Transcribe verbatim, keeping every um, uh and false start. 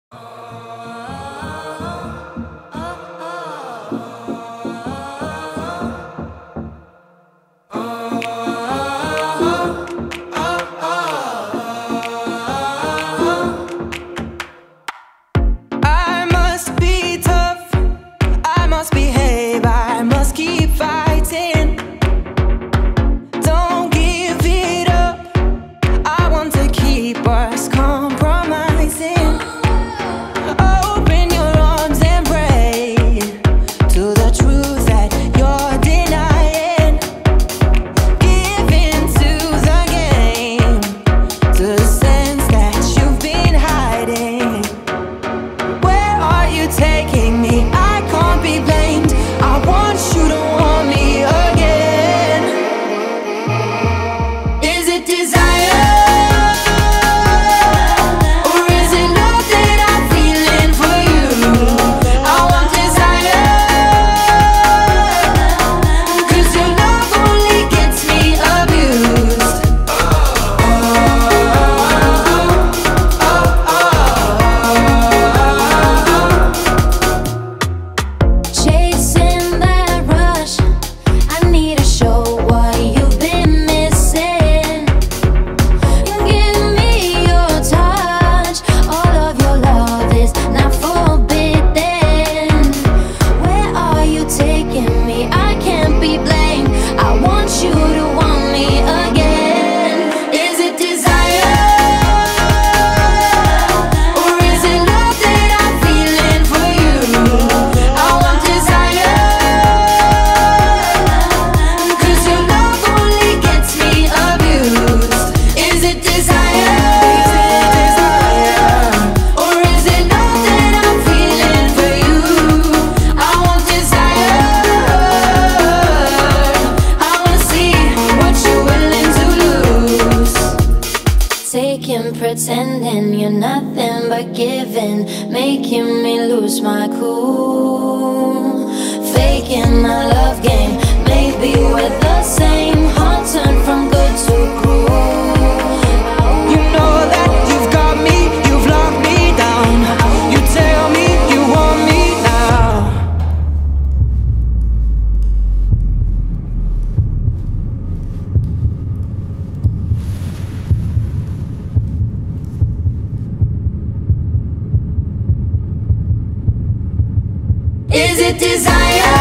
Taking, pretending you're nothing but giving, making me lose my cool. Faking a love game, maybe we're the same. Heart turned from good to cruel. You know that you've got me, you've locked me down. You tell me you want me now. Is it desire?